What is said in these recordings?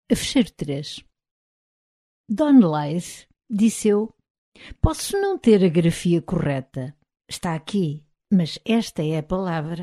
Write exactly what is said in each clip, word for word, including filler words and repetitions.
Fecheiro três. Don Laith, disse eu, posso não ter a grafia correta. Está aqui, mas esta é a palavra.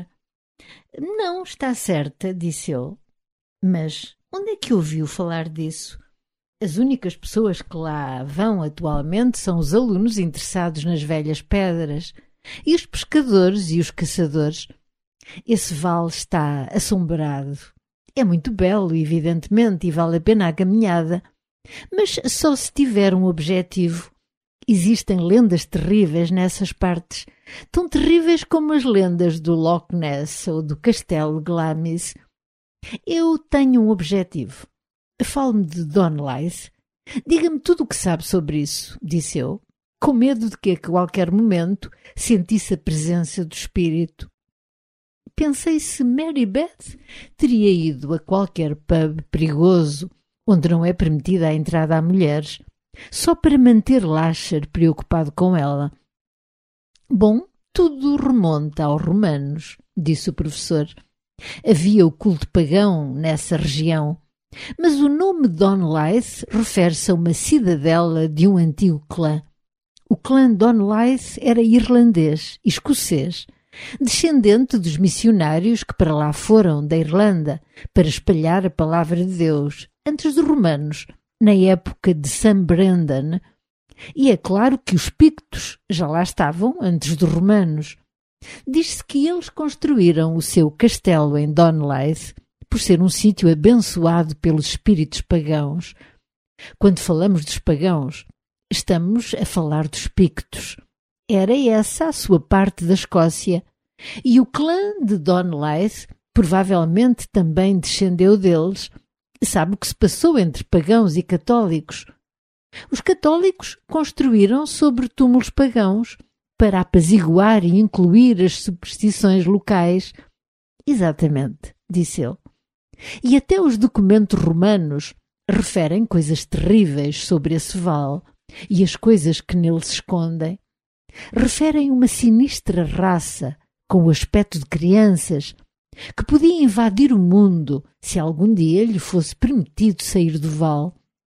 Não, está certa, disse ele. Mas onde é que ouviu falar disso? As únicas pessoas que lá vão atualmente são os alunos interessados nas velhas pedras e os pescadores e os caçadores. Esse vale está assombrado. É muito belo, evidentemente, e vale a pena a caminhada. Mas só se tiver um objetivo. Existem lendas terríveis nessas partes, tão terríveis como as lendas do Loch Ness ou do Castelo de Glamis. Eu tenho um objetivo. Fale-me de Don Laith. Diga-me tudo o que sabe sobre isso, disse eu, com medo de que a qualquer momento sentisse a presença do espírito. Pensei se Mary Beth teria ido a qualquer pub perigoso onde não é permitida a entrada a mulheres, só para manter Lasher preocupado com ela. Bom, tudo remonta aos romanos, disse o professor. Havia o culto pagão nessa região, mas o nome Don Laith refere-se a uma cidadela de um antigo clã. O clã Don Laith era irlandês, escocês, descendente dos missionários que para lá foram da Irlanda para espalhar a palavra de Deus, antes dos romanos, na época de Sam Brendan. E é claro que os pictos já lá estavam antes dos romanos. Diz-se que eles construíram o seu castelo em Don Laith por ser um sítio abençoado pelos espíritos pagãos. Quando falamos dos pagãos, estamos a falar dos pictos. Era essa a sua parte da Escócia. E o clã de Don Laith provavelmente também descendeu deles. Sabe o que se passou entre pagãos e católicos? Os católicos construíram sobre túmulos pagãos para apaziguar e incluir as superstições locais. Exatamente, disse ele. E até os documentos romanos referem coisas terríveis sobre esse vale e as coisas que nele se escondem. Referem uma sinistra raça com o aspecto de crianças que podia invadir o mundo se algum dia lhe fosse permitido sair do vale.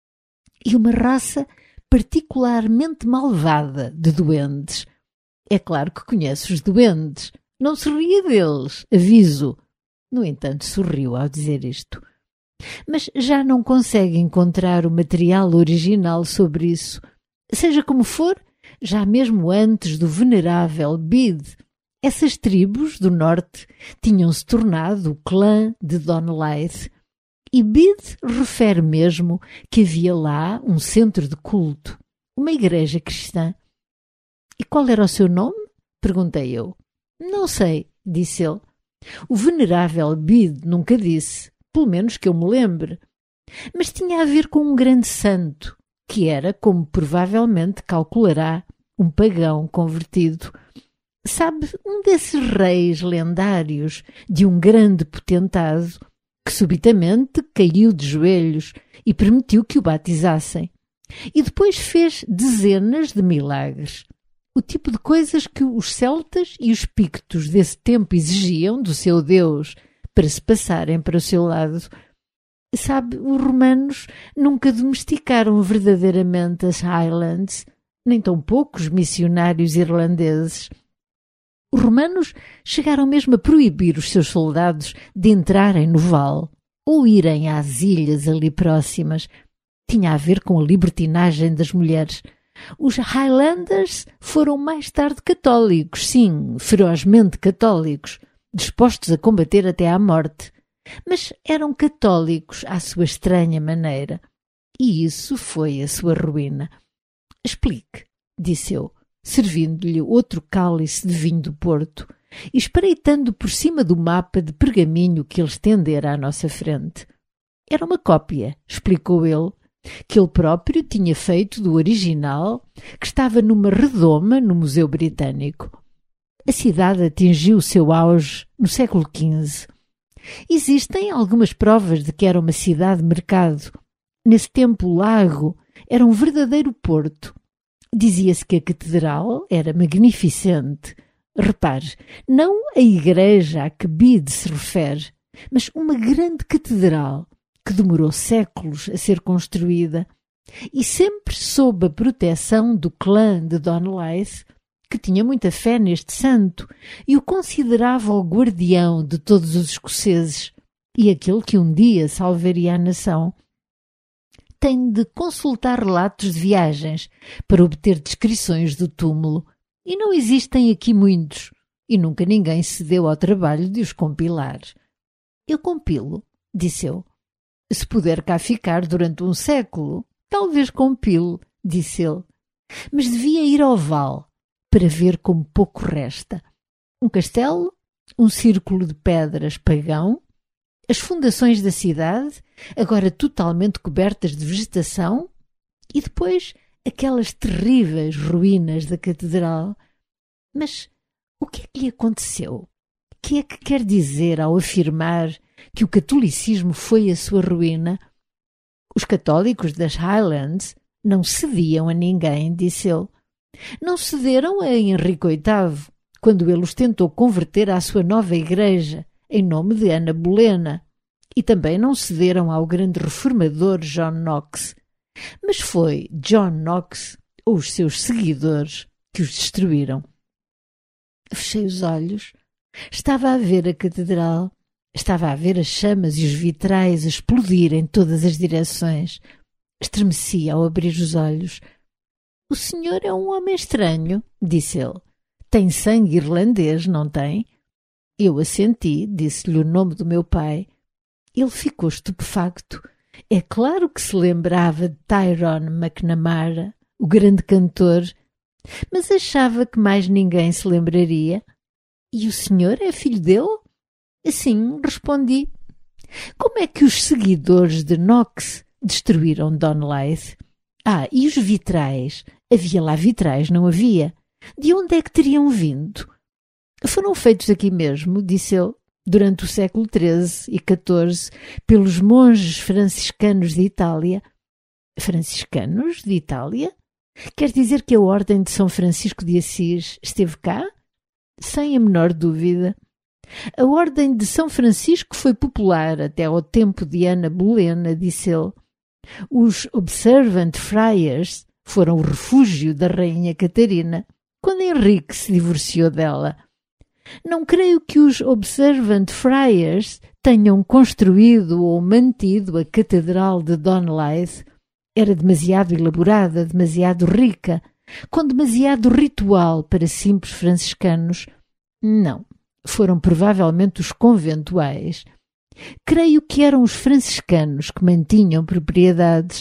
E uma raça particularmente malvada de duendes. É claro que conhece os duendes. Não se ria deles, aviso. No entanto, sorriu ao dizer isto. Mas já não consegue encontrar o material original sobre isso. Seja como for, já mesmo antes do venerável Bede, essas tribos do norte tinham-se tornado o clã de Don Laith. E Bede refere mesmo que havia lá um centro de culto, uma igreja cristã. E qual era o seu nome? Perguntei eu. Não sei, disse ele. O venerável Bede nunca disse, pelo menos que eu me lembre. Mas tinha a ver com um grande santo, que era, como provavelmente calculará, um pagão convertido. Sabe, um desses reis lendários de um grande potentado que subitamente caiu de joelhos e permitiu que o batizassem. E depois fez dezenas de milagres. O tipo de coisas que os celtas e os pictos desse tempo exigiam do seu Deus para se passarem para o seu lado. Sabe, os romanos nunca domesticaram verdadeiramente as Highlands, nem tampouco os missionários irlandeses. Os romanos chegaram mesmo a proibir os seus soldados de entrarem no vale ou irem às ilhas ali próximas. Tinha a ver com a libertinagem das mulheres. Os Highlanders foram mais tarde católicos, sim, ferozmente católicos, dispostos a combater até à morte. Mas eram católicos à sua estranha maneira. E isso foi a sua ruína. Explique, disse eu, servindo-lhe outro cálice de vinho do Porto e espreitando por cima do mapa de pergaminho que ele estendera à nossa frente. Era uma cópia, explicou ele, que ele próprio tinha feito do original, que estava numa redoma no Museu Britânico. A cidade atingiu o seu auge no século quinze. Existem algumas provas de que era uma cidade-mercado. Nesse tempo o lago era um verdadeiro porto. Dizia-se que a catedral era magnificente. Repare, não a igreja a que Bede se refere, mas uma grande catedral que demorou séculos a ser construída e sempre sob a proteção do clã de Donleith, que tinha muita fé neste santo e o considerava o guardião de todos os escoceses e aquele que um dia salvaria a nação. Tem de consultar relatos de viagens para obter descrições do túmulo, e não existem aqui muitos, e nunca ninguém se deu ao trabalho de os compilar. Eu compilo, disse eu. Se puder cá ficar durante um século, talvez compile, disse ele. Mas devia ir ao vale, para ver como pouco resta. Um castelo, um círculo de pedras pagão, as fundações da cidade, agora totalmente cobertas de vegetação, e depois aquelas terríveis ruínas da catedral. Mas o que é que lhe aconteceu? O que é que quer dizer ao afirmar que o catolicismo foi a sua ruína? Os católicos das Highlands não cediam a ninguém, disse ele. Não cederam a Henrique oitavo, quando ele os tentou converter à sua nova igreja, em nome de Ana Bolena, e também não cederam ao grande reformador John Knox. Mas foi John Knox ou os seus seguidores que os destruíram. Fechei os olhos. Estava a ver a catedral, estava a ver as chamas e os vitrais a explodir em todas as direções. Estremeci ao abrir os olhos. — O senhor é um homem estranho, disse ele. Tem sangue irlandês, não tem? Eu assenti, disse-lhe o nome do meu pai. Ele ficou estupefacto. É claro que se lembrava de Tyrone McNamara, o grande cantor, mas achava que mais ninguém se lembraria. E o senhor é filho dele? Sim, respondi. Como é que os seguidores de Knox destruíram Donleith? Ah, e os vitrais? Havia lá vitrais, não havia? De onde é que teriam vindo? Foram feitos aqui mesmo, disse ele, durante o século treze e catorze, pelos monges franciscanos de Itália. Franciscanos de Itália? Quer dizer que a Ordem de São Francisco de Assis esteve cá? Sem a menor dúvida. A Ordem de São Francisco foi popular até ao tempo de Ana Bolena, disse ele. Os Observant Friars foram o refúgio da Rainha Catarina, quando Henrique se divorciou dela. Não creio que os Observant Friars tenham construído ou mantido a Catedral de Donleith. Era demasiado elaborada, demasiado rica, com demasiado ritual para simples franciscanos. Não, foram provavelmente os conventuais. Creio que eram os franciscanos que mantinham propriedades.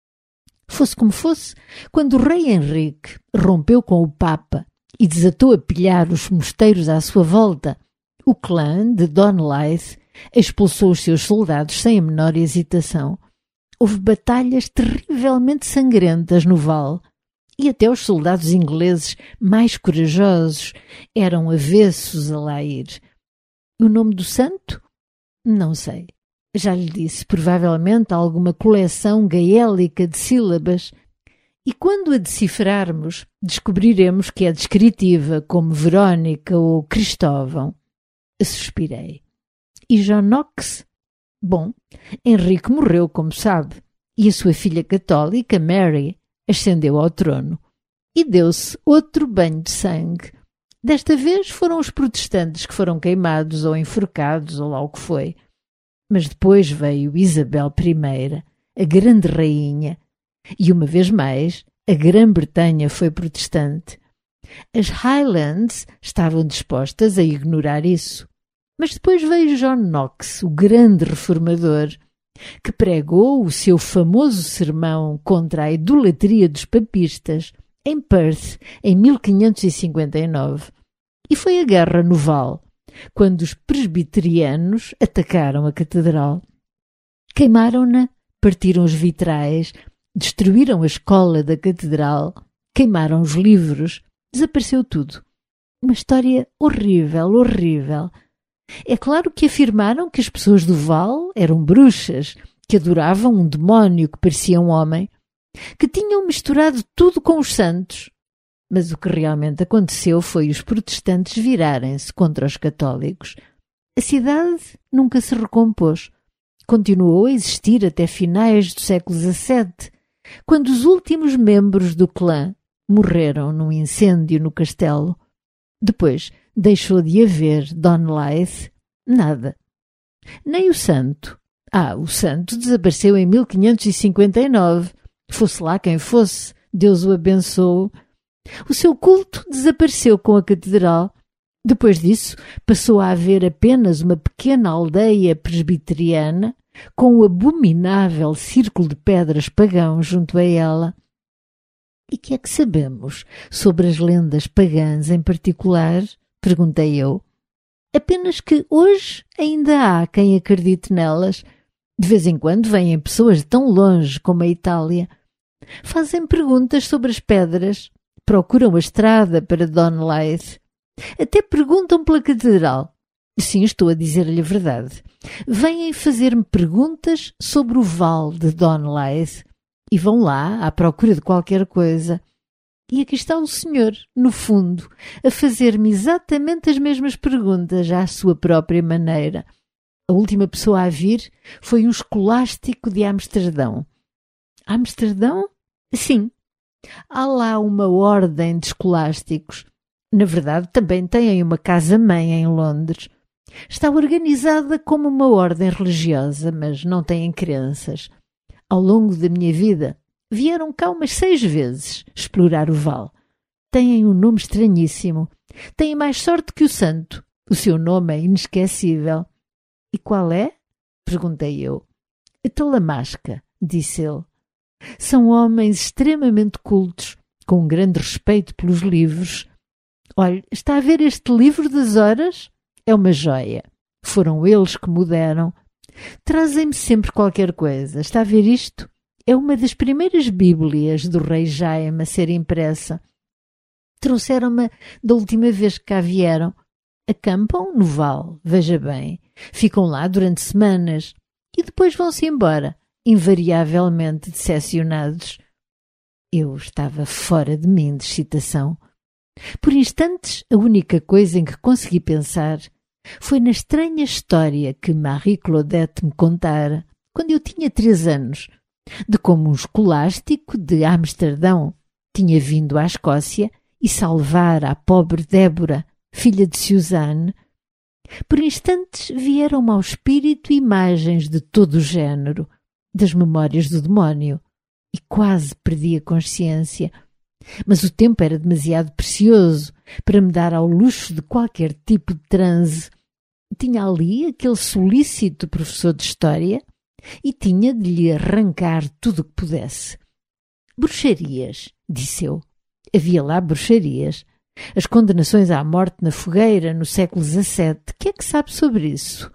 Fosse como fosse, quando o rei Henrique rompeu com o Papa e desatou a pilhar os mosteiros à sua volta, o clã de Donleith expulsou os seus soldados sem a menor hesitação. Houve batalhas terrivelmente sangrentas no vale, e até os soldados ingleses mais corajosos eram avessos a lá ir. O nome do santo? Não sei. Já lhe disse, provavelmente alguma coleção gaélica de sílabas, e quando a decifrarmos, descobriremos que é descritiva, como Verónica ou Cristóvão. Suspirei. E John Knox? Bom, Henrique morreu, como sabe, e a sua filha católica, Mary, ascendeu ao trono. E deu-se outro banho de sangue. Desta vez foram os protestantes que foram queimados ou enforcados, ou lá o que foi. Mas depois veio Isabel I, a grande rainha, e uma vez mais a Grã-Bretanha foi protestante. As Highlands estavam dispostas a ignorar isso. Mas depois veio John Knox, o grande reformador, que pregou o seu famoso sermão contra a idolatria dos papistas em Perth em mil quinhentos e cinquenta e nove. E foi a guerra no Val, quando os presbiterianos atacaram a catedral. Queimaram-na, partiram os vitrais, destruíram a escola da catedral, queimaram os livros, desapareceu tudo. Uma história horrível, horrível. É claro que afirmaram que as pessoas do Val eram bruxas, que adoravam um demónio que parecia um homem, que tinham misturado tudo com os santos. Mas o que realmente aconteceu foi os protestantes virarem-se contra os católicos. A cidade nunca se recompôs. continuou a existir até finais do século dezassete, quando os últimos membros do clã morreram num incêndio no castelo. Depois deixou de haver Don Laith nada. Nem o santo. Ah, o santo desapareceu em mil quinhentos e cinquenta e nove. Fosse lá quem fosse, Deus o abençoou. O seu culto desapareceu com a catedral. Depois disso, passou a haver apenas uma pequena aldeia presbiteriana com o abominável círculo de pedras pagão junto a ela. E que é que sabemos sobre as lendas pagãs em particular? Perguntei eu. Apenas que hoje ainda há quem acredite nelas. De vez em quando vêm pessoas de tão longe como a Itália. Fazem perguntas sobre as pedras, procuram a estrada para Don Laith. Até perguntam pela catedral. Sim, estou a dizer-lhe a verdade. Vêm fazer-me perguntas sobre o vale de Don Laith e vão lá à procura de qualquer coisa. E aqui está o senhor, no fundo, a fazer-me exatamente as mesmas perguntas à sua própria maneira. A última pessoa a vir foi um escolástico de Amsterdão. Amsterdão? Sim. Há lá uma ordem de escolásticos. Na verdade, também têm uma casa-mãe em Londres. Está organizada como uma ordem religiosa, mas não têm crenças. Ao longo da minha vida, vieram cá umas seis vezes explorar o vale. Têm um nome estranhíssimo. Têm mais sorte que o santo. O seu nome é inesquecível. E qual é? Perguntei eu. A Talamasca, disse ele. São homens extremamente cultos, com um grande respeito pelos livros. Olhe, está a ver este livro das horas? É uma joia. Foram eles que me deram. Trazem-me sempre qualquer coisa. Está a ver isto? É uma das primeiras bíblias do rei Jaime a ser impressa. Trouxeram-me da última vez que cá vieram. Acampam no vale, veja bem. Ficam lá durante semanas e depois vão-se embora, invariavelmente decepcionados. Eu estava fora de mim de excitação. Por instantes, a única coisa em que consegui pensar foi na estranha história que Marie Claudette me contara, quando eu tinha três anos, de como um escolástico de Amsterdão tinha vindo à Escócia e salvar a pobre Débora, filha de Suzanne. Por instantes vieram-me ao espírito imagens de todo o género, das memórias do demónio, e quase perdi a consciência. Mas o tempo era demasiado precioso para me dar ao luxo de qualquer tipo de transe. Tinha ali aquele solícito professor de História e tinha de lhe arrancar tudo o que pudesse. Bruxarias, disse eu. Havia lá bruxarias. As condenações à morte na fogueira no século dezassete. Que é que sabe sobre isso?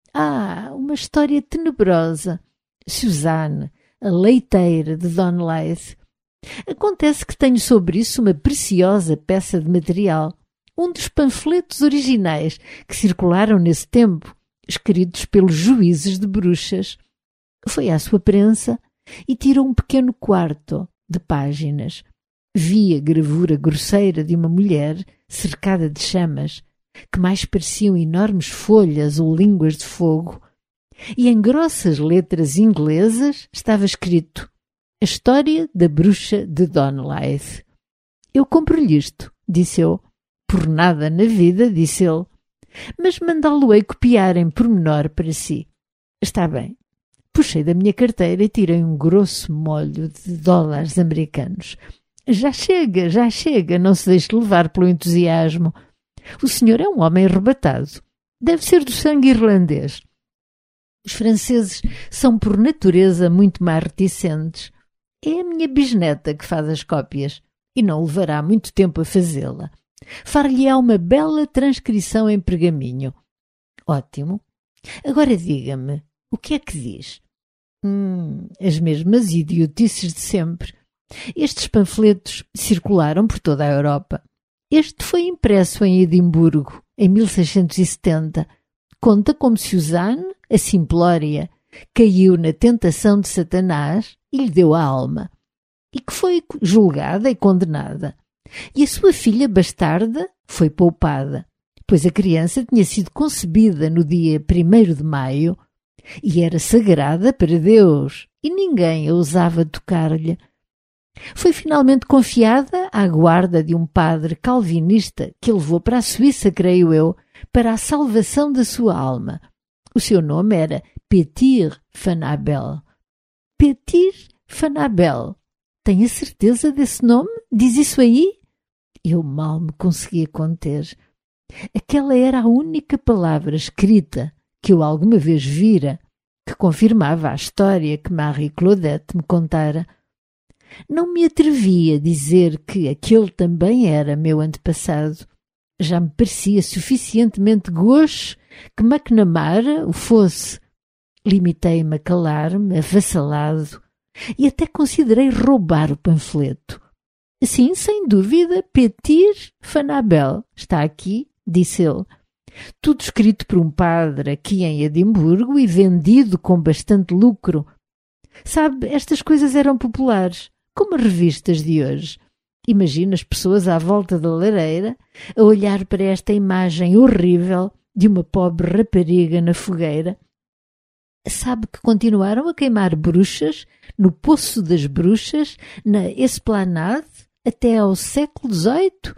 Ah, uma história tenebrosa. Suzanne, a leiteira de Don Laith. Acontece que tenho sobre isso uma preciosa peça de material, um dos panfletos originais que circularam nesse tempo, escritos pelos juízes de bruxas. Foi à sua prensa e tirou um pequeno quarto de páginas. Vi a gravura grosseira de uma mulher cercada de chamas, que mais pareciam enormes folhas ou línguas de fogo, e em grossas letras inglesas estava escrito: A história da bruxa de Don Laith. Eu compro-lhe isto, disse eu. Por nada na vida, disse ele. Mas mandá-lo-ei copiar em pormenor para si. Está bem. Puxei da minha carteira e tirei um grosso molho de dólares americanos. Já chega, já chega, não se deixe levar pelo entusiasmo. O senhor é um homem arrebatado. Deve ser do sangue irlandês. Os franceses são por natureza muito mais reticentes. É a minha bisneta que faz as cópias e não levará muito tempo a fazê-la. Far-lhe-á uma bela transcrição em pergaminho. Ótimo. Agora diga-me, o que é que diz? Hum, as mesmas idiotices de sempre. Estes panfletos circularam por toda a Europa. Este foi impresso em Edimburgo, em mil seiscentos e setenta. Conta como Suzanne, a simplória, caiu na tentação de Satanás e lhe deu a alma, e que foi julgada e condenada. E a sua filha bastarda foi poupada, pois a criança tinha sido concebida no dia primeiro de maio, e era sagrada para Deus, e ninguém ousava tocar-lhe. Foi finalmente confiada à guarda de um padre calvinista que a levou para a Suíça, creio eu, para a salvação da sua alma. O seu nome era Petir van Abel. Petir van Abel. Tem a certeza desse nome? Diz isso aí? Eu mal me conseguia conter. Aquela era a única palavra escrita que eu alguma vez vira que confirmava a história que Marie Claudette me contara. Não me atrevia a dizer que aquele também era meu antepassado. Já me parecia suficientemente gauche que McNamara o fosse. Limitei-me a calar-me, avassalado, e até considerei roubar o panfleto. Sim, sem dúvida, Petir van Abel está aqui, disse ele. Tudo escrito por um padre aqui em Edimburgo e vendido com bastante lucro. Sabe, estas coisas eram populares, como as revistas de hoje. Imagina as pessoas à volta da lareira a olhar para esta imagem horrível de uma pobre rapariga na fogueira. Sabe que continuaram a queimar bruxas no Poço das Bruxas, na Esplanade, até ao século dezoito?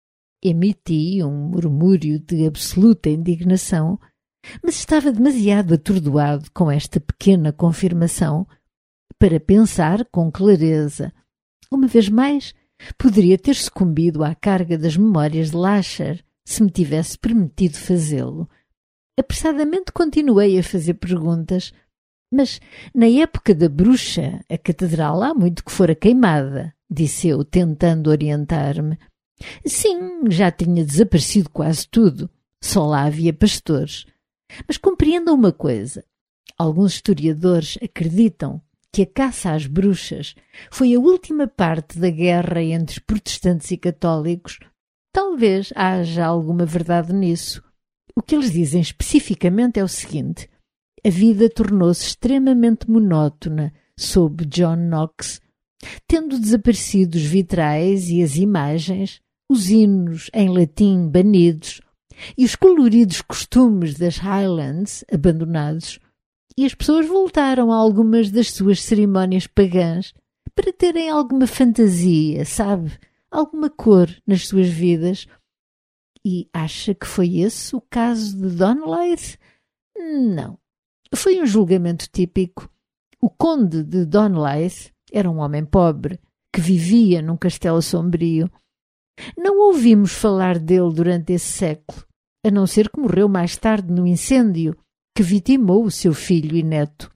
Emiti um murmúrio de absoluta indignação, mas estava demasiado atordoado com esta pequena confirmação para pensar com clareza. Uma vez mais, poderia ter sucumbido à carga das memórias de Lasher se me tivesse permitido fazê-lo. Apressadamente continuei a fazer perguntas, mas na época da bruxa, a catedral há muito que fora queimada, disse eu, tentando orientar-me. Sim, já tinha desaparecido quase tudo, só lá havia pastores. Mas compreendam uma coisa, alguns historiadores acreditam que a caça às bruxas foi a última parte da guerra entre os protestantes e católicos. Talvez haja alguma verdade nisso. O que eles dizem especificamente é o seguinte: a vida tornou-se extremamente monótona sob John Knox, tendo desaparecido os vitrais e as imagens, os hinos em latim banidos e os coloridos costumes das Highlands abandonados, e as pessoas voltaram a algumas das suas cerimónias pagãs para terem alguma fantasia, sabe? Alguma cor nas suas vidas. E acha que foi esse o caso de Donleith? Não. Foi um julgamento típico. O conde de Donleith era um homem pobre que vivia num castelo sombrio. Não ouvimos falar dele durante esse século, a não ser que morreu mais tarde no incêndio que vitimou o seu filho e neto.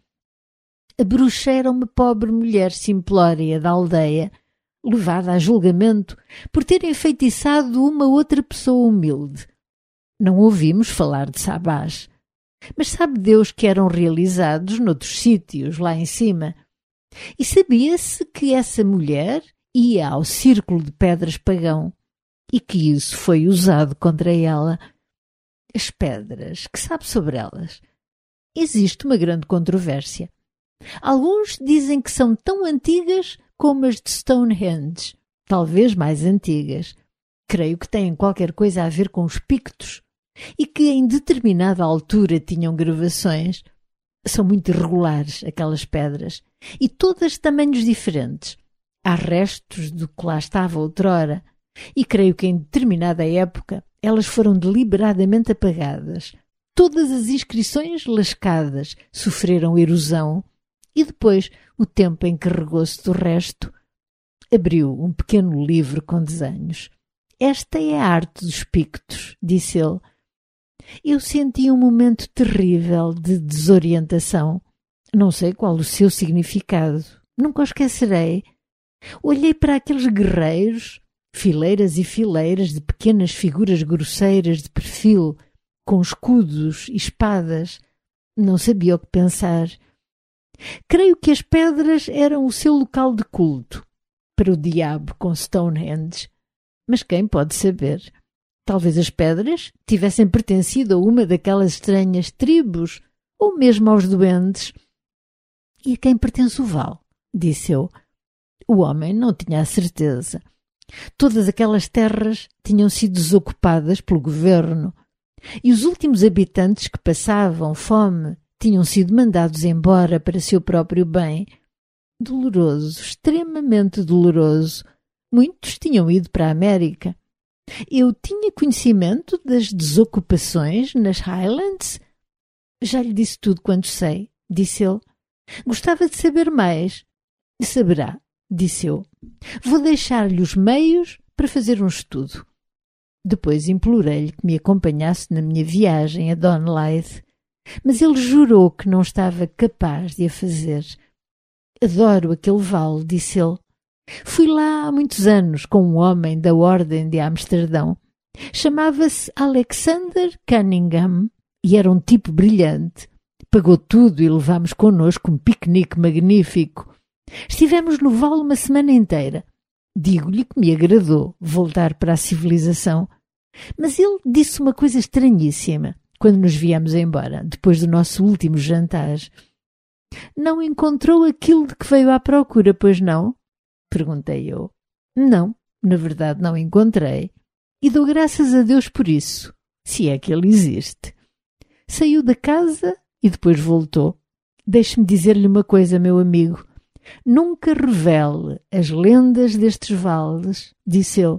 A bruxa era uma pobre mulher simplória da aldeia, levada a julgamento por ter enfeitiçado uma outra pessoa humilde. Não ouvimos falar de sabás, mas sabe Deus que eram realizados noutros sítios, lá em cima. E sabia-se que essa mulher ia ao círculo de pedras pagão e que isso foi usado contra ela. As pedras, que sabe sobre elas? Existe uma grande controvérsia. Alguns dizem que são tão antigas como as de Stonehenge, talvez mais antigas. Creio que têm qualquer coisa a ver com os pictos e que em determinada altura tinham gravações. São muito irregulares aquelas pedras e todas de tamanhos diferentes. Há restos do que lá estava outrora e creio que em determinada época elas foram deliberadamente apagadas. Todas as inscrições lascadas sofreram erosão e depois o tempo encarregou-se do resto. Abriu um pequeno livro com desenhos. Esta é a arte dos pictos, disse ele. Eu senti um momento terrível de desorientação. Não sei qual o seu significado. Nunca o esquecerei. Olhei para aqueles guerreiros, fileiras e fileiras de pequenas figuras grosseiras de perfil, com escudos e espadas. Não sabia o que pensar. Creio que as pedras eram o seu local de culto, para o diabo com Stonehenge. Mas quem pode saber? Talvez as pedras tivessem pertencido a uma daquelas estranhas tribos, ou mesmo aos duendes. E a quem pertence o val? Disse eu. O homem não tinha a certeza. Todas aquelas terras tinham sido desocupadas pelo governo, e os últimos habitantes que passavam fome tinham sido mandados embora para seu próprio bem. Doloroso, extremamente doloroso. Muitos tinham ido para a América. Eu tinha conhecimento das desocupações nas Highlands? Já lhe disse tudo quanto sei, disse ele. Gostava de saber mais. Saberá, disse eu. Vou deixar-lhe os meios para fazer um estudo. Depois implorei-lhe que me acompanhasse na minha viagem a Donleith, mas ele jurou que não estava capaz de a fazer. Adoro aquele vale, disse ele. Fui lá há muitos anos com um homem da Ordem de Amsterdão. Chamava-se Alexander Cunningham e era um tipo brilhante. Pagou tudo e levámos connosco um piquenique magnífico. Estivemos no vale uma semana inteira. Digo-lhe que me agradou voltar para a civilização. Mas ele disse uma coisa estranhíssima quando nos viemos embora, depois do nosso último jantar. Não encontrou aquilo de que veio à procura, pois não? Perguntei eu. Não, na verdade não encontrei. E dou graças a Deus por isso, se é que ele existe. Saiu da casa e depois voltou. Deixe-me dizer-lhe uma coisa, meu amigo. Nunca revele as lendas destes vales, disse ele.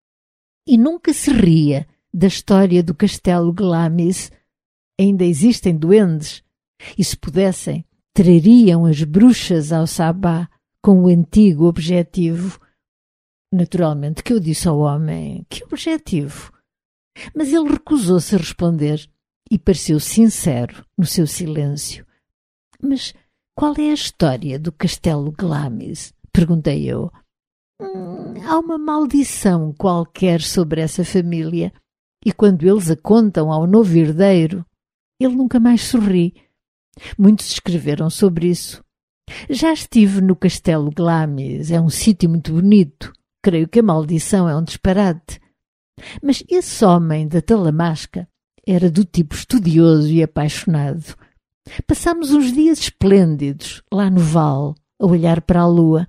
E nunca se ria da história do castelo Glamis. Ainda existem duendes. E se pudessem, trariam as bruxas ao sabá com o antigo objetivo. Naturalmente que eu disse ao homem, que objetivo? Mas ele recusou-se a responder e pareceu sincero no seu silêncio. Mas qual é a história do castelo Glamis? Perguntei eu. Hum, há uma maldição qualquer sobre essa família e quando eles a contam ao novo herdeiro, ele nunca mais sorri. Muitos escreveram sobre isso. Já estive no castelo Glamis, é um sítio muito bonito. Creio que a maldição é um disparate. Mas esse homem da Talamasca era do tipo estudioso e apaixonado. Passámos uns dias esplêndidos lá no vale, a olhar para a lua.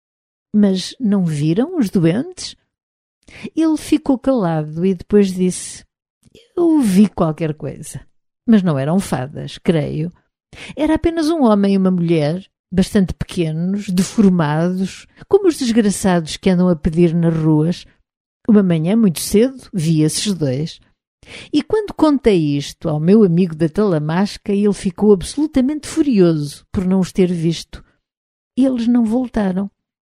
Mas não viram os doentes? Ele ficou calado e depois disse: Eu vi qualquer coisa. Mas não eram fadas, creio. Era apenas um homem e uma mulher, bastante pequenos, deformados, como os desgraçados que andam a pedir nas ruas. Uma manhã, muito cedo, vi esses dois. E quando contei isto ao meu amigo da Talamasca, ele ficou absolutamente furioso por não os ter visto. Eles não voltaram.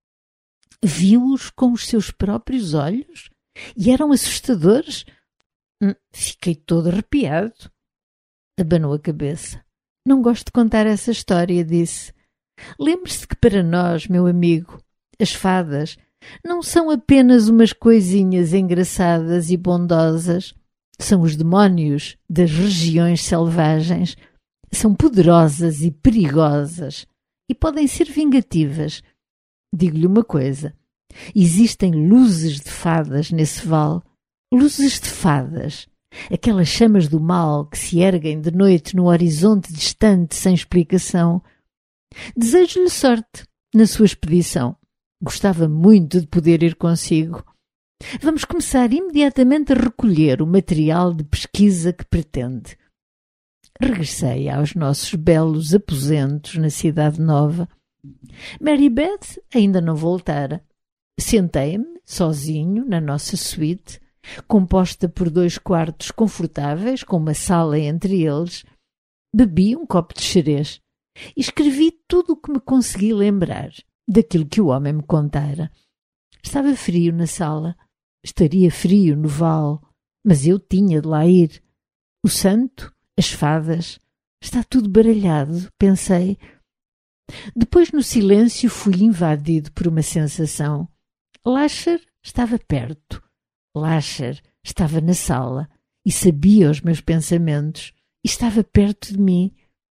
Viu-os com os seus próprios olhos? E eram assustadores? Hum, fiquei todo arrepiado. Abanou a cabeça. Não gosto de contar essa história, disse. Lembre-se que para nós, meu amigo, as fadas não são apenas umas coisinhas engraçadas e bondosas. São os demónios das regiões selvagens. São poderosas e perigosas e podem ser vingativas. Digo-lhe uma coisa. Existem luzes de fadas nesse vale. Luzes de fadas. Aquelas chamas do mal que se erguem de noite no horizonte distante sem explicação. Desejo-lhe sorte na sua expedição. Gostava muito de poder ir consigo. Vamos começar imediatamente a recolher o material de pesquisa que pretende. Regressei aos nossos belos aposentos na Cidade Nova. Mary Beth ainda não voltara. Sentei-me, sozinho, na nossa suíte, composta por dois quartos confortáveis, com uma sala entre eles. Bebi um copo de xerez e escrevi tudo o que me consegui lembrar daquilo que o homem me contara. Estava frio na sala. Estaria frio no vale, mas eu tinha de lá ir. O santo, as fadas, está tudo baralhado, pensei. Depois, no silêncio, fui invadido por uma sensação. Lasher estava perto. Lasher estava na sala e sabia os meus pensamentos e estava perto de mim.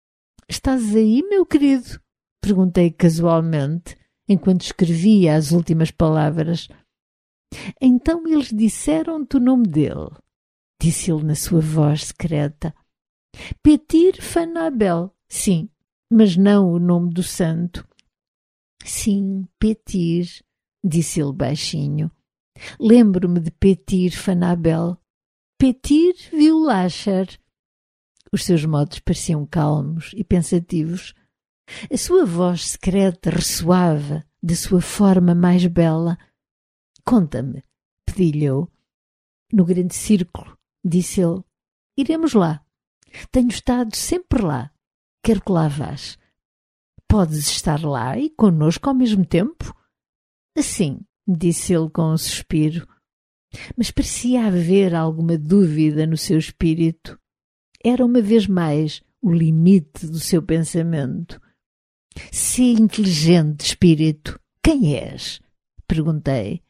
Estás aí, meu querido? Perguntei casualmente, enquanto escrevia as últimas palavras. Então eles disseram-te o nome dele, disse ele na sua voz secreta. Petir Van Abel, sim, mas não o nome do santo. Sim, Petir, disse ele baixinho. Lembro-me de Petir Van Abel. Petir viu Lasher. Os seus modos pareciam calmos e pensativos. A sua voz secreta ressoava da sua forma mais bela. Conta-me, pedi-lhe eu. No grande círculo, disse ele. Iremos lá. Tenho estado sempre lá. Quero que lá vás. Podes estar lá e connosco ao mesmo tempo? Sim, disse ele com um suspiro. Mas parecia haver alguma dúvida no seu espírito. Era uma vez mais o limite do seu pensamento. Se inteligente, espírito, quem és? Perguntei.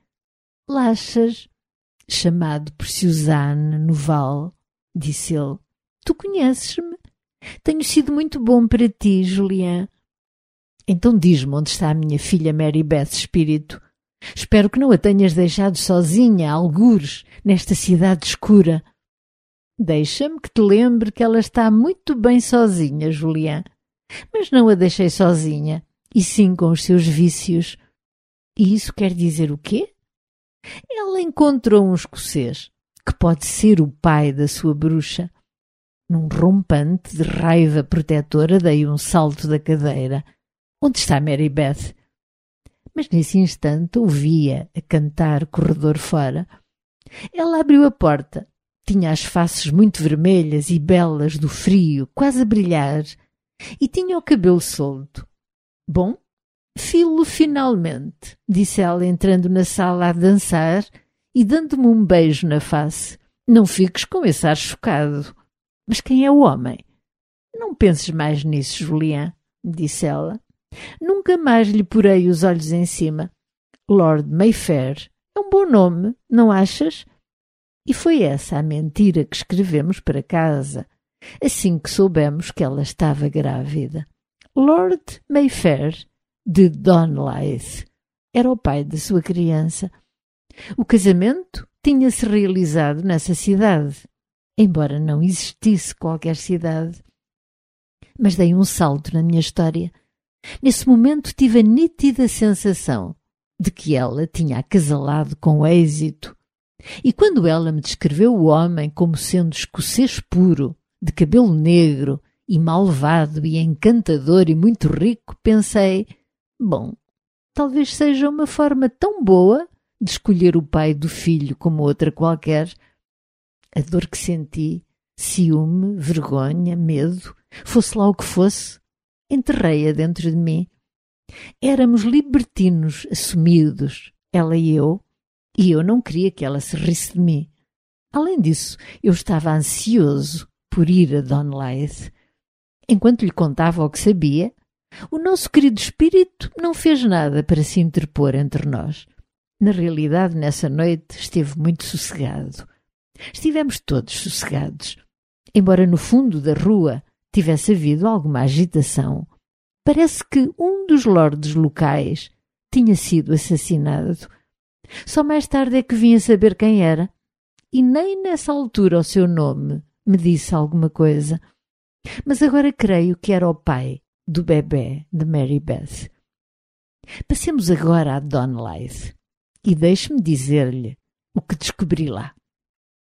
Laxas, chamado por Suzanne no Val, disse ele. Tu conheces-me? Tenho sido muito bom para ti, Julián. Então diz-me onde está a minha filha Mary Beth, espírito. Espero que não a tenhas deixado sozinha, a algures, nesta cidade escura. Deixa-me que te lembre que ela está muito bem sozinha, Julián. Mas não a deixei sozinha, e sim com os seus vícios. E isso quer dizer o quê? Ela encontrou um escocês, que pode ser o pai da sua bruxa. Num rompante de raiva protetora, dei um salto da cadeira. Onde está Mary Beth? Mas nesse instante ouvia a cantar corredor fora. Ela abriu a porta. Tinha as faces muito vermelhas e belas do frio, quase a brilhar, e tinha o cabelo solto. Bom, filo finalmente, disse ela entrando na sala a dançar e dando-me um beijo na face. Não fiques com esse ar chocado. Mas quem é o homem? Não penses mais nisso, Julián, disse ela. Nunca mais lhe porei os olhos em cima. Lord Mayfair é um bom nome, não achas? E foi essa a mentira que escrevemos para casa, assim que soubemos que ela estava grávida. Lord Mayfair, de Donleith, era o pai da sua criança. O casamento tinha-se realizado nessa cidade, embora não existisse qualquer cidade. Mas dei um salto na minha história. Nesse momento tive a nítida sensação de que ela tinha acasalado com êxito. E quando ela me descreveu o homem como sendo escocês puro, de cabelo negro e malvado e encantador e muito rico, pensei, bom, talvez seja uma forma tão boa de escolher o pai do filho como outra qualquer. A dor que senti, ciúme, vergonha, medo, fosse lá o que fosse, enterrei-a dentro de mim. Éramos libertinos assumidos, ela e eu, e eu não queria que ela se risse de mim. Além disso, eu estava ansioso por ir a Donleith. Enquanto lhe contava o que sabia, o nosso querido espírito não fez nada para se interpor entre nós. Na realidade, nessa noite esteve muito sossegado. Estivemos todos sossegados. Embora no fundo da rua tivesse havido alguma agitação, parece que um dos lordes locais tinha sido assassinado. Só mais tarde é que vim a saber quem era, e nem nessa altura o seu nome me disse alguma coisa. Mas agora creio que era o pai do bebê de Mary Beth. Passemos agora a Donleith, e deixe-me dizer-lhe o que descobri lá.